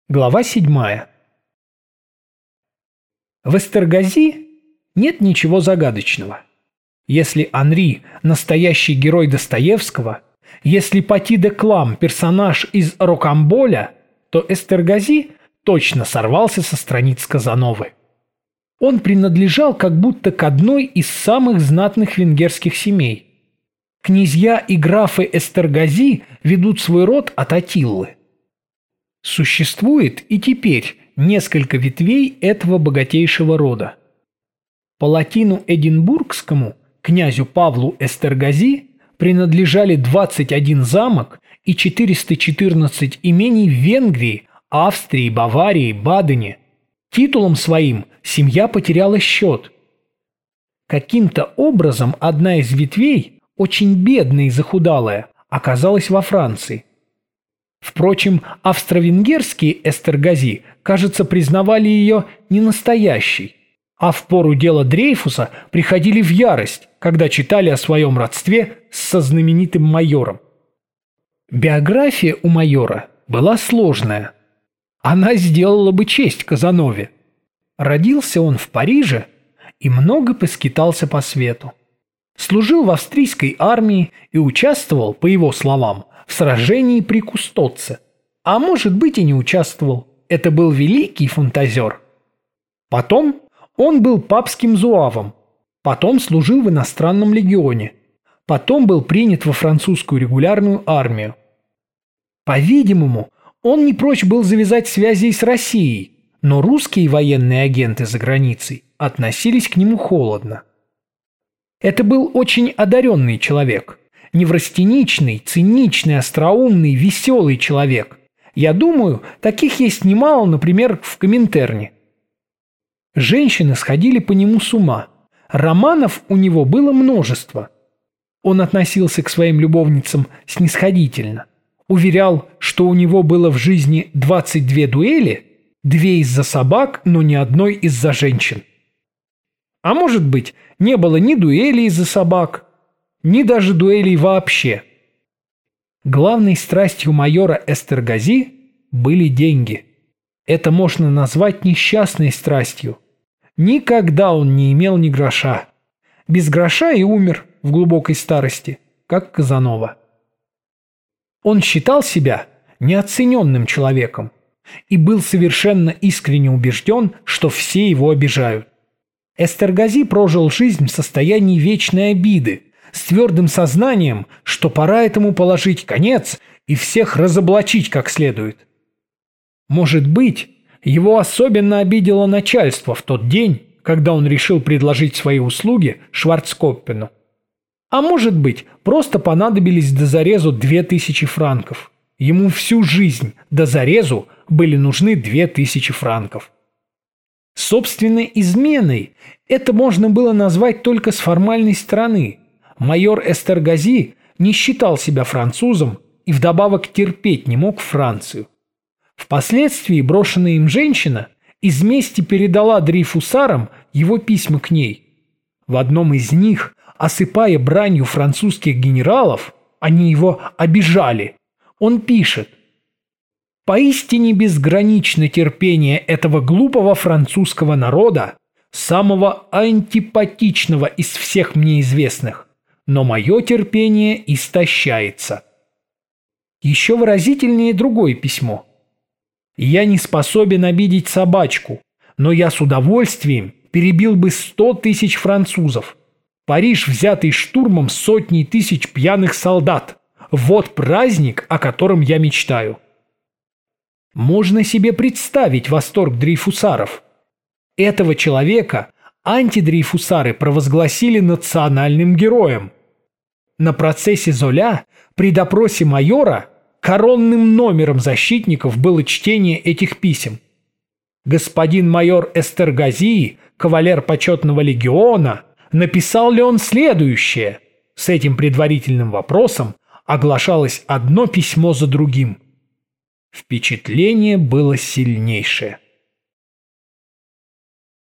Глава 7. В Эстергази нет ничего загадочного. Если Анри – настоящий герой Достоевского, если Пати де Клам – персонаж из Рокамболя, то Эстергази точно сорвался со страниц Казановы. Он принадлежал как будто к одной из самых знатных венгерских семей. Князья и графы Эстергази ведут свой род от Атиллы. Существует и теперь несколько ветвей этого богатейшего рода. Палатину Эдинбургскому, князю Павлу Эстергази, принадлежали 21 замок и 414 имений в Венгрии, Австрии, Баварии, Бадене. Титулом своим семья потеряла счет. Каким-то образом одна из ветвей, очень бедная и захудалая, оказалась во Франции. Впрочем, австро-венгерские Эстергази, кажется, признавали ее не настоящей, а в пору дела Дрейфуса приходили в ярость, когда читали о своем родстве со знаменитым майором. Биография у майора была сложная. Она сделала бы честь Казанове. Родился он в Париже и много поскитался по свету. Служил в австрийской армии и участвовал, по его словам, в сражении при Кустоце. А может быть и не участвовал. Это был великий фантазер. Потом он был папским зуавом. Потом служил в иностранном легионе. Потом был принят во французскую регулярную армию. По-видимому, он не прочь был завязать связи и с Россией, но русские военные агенты за границей относились к нему холодно. Это был очень одаренный человек. Неврастеничный, циничный, остроумный, веселый человек. Я думаю, таких есть немало, например, в Коминтерне. Женщины сходили по нему с ума. Романов у него было множество. Он относился к своим любовницам снисходительно. Уверял, что у него было в жизни 22 дуэли, 2 из-за собак, но ни одной из-за женщин. А может быть, не было ни дуэли из-за собак, ни даже дуэлей вообще. Главной страстью майора Эстергази были деньги. Это можно назвать несчастной страстью. Никогда он не имел ни гроша. Без гроша и умер в глубокой старости, как Казанова. Он считал себя неоцененным человеком и был совершенно искренне убежден, что все его обижают. Эстергази прожил жизнь в состоянии вечной обиды, с твердым сознанием, что пора этому положить конец и всех разоблачить как следует. Может быть, его особенно обидело начальство в тот день, когда он решил предложить свои услуги Шварцкоппену. А может быть, просто понадобились до зарезу 2000 франков. Ему всю жизнь до зарезу были нужны 2000 франков. Собственной изменой это можно было назвать только с формальной стороны. Майор Эстергази не считал себя французом и вдобавок терпеть не мог Францию. Впоследствии брошенная им женщина из мести передала Дрейфусарам его письма к ней. В одном из них, осыпая бранью французских генералов, они его обижали. Он пишет: «Поистине безгранично терпение этого глупого французского народа, самого антипатичного из всех мне известных. Но мое терпение истощается». Еще выразительнее другое письмо. «Я не способен обидеть собачку, но я с удовольствием перебил бы 100 000 французов. Париж, взятый штурмом сотней тысяч пьяных солдат. Вот праздник, о котором я мечтаю». Можно себе представить восторг дрейфусаров. Этого человека антидрейфусары провозгласили национальным героем. На процессе Золя при допросе майора коронным номером защитников было чтение этих писем. Господин майор Эстергази, кавалер почетного легиона, написал ли он следующее? С этим предварительным вопросом оглашалось одно письмо за другим. Впечатление было сильнейшее.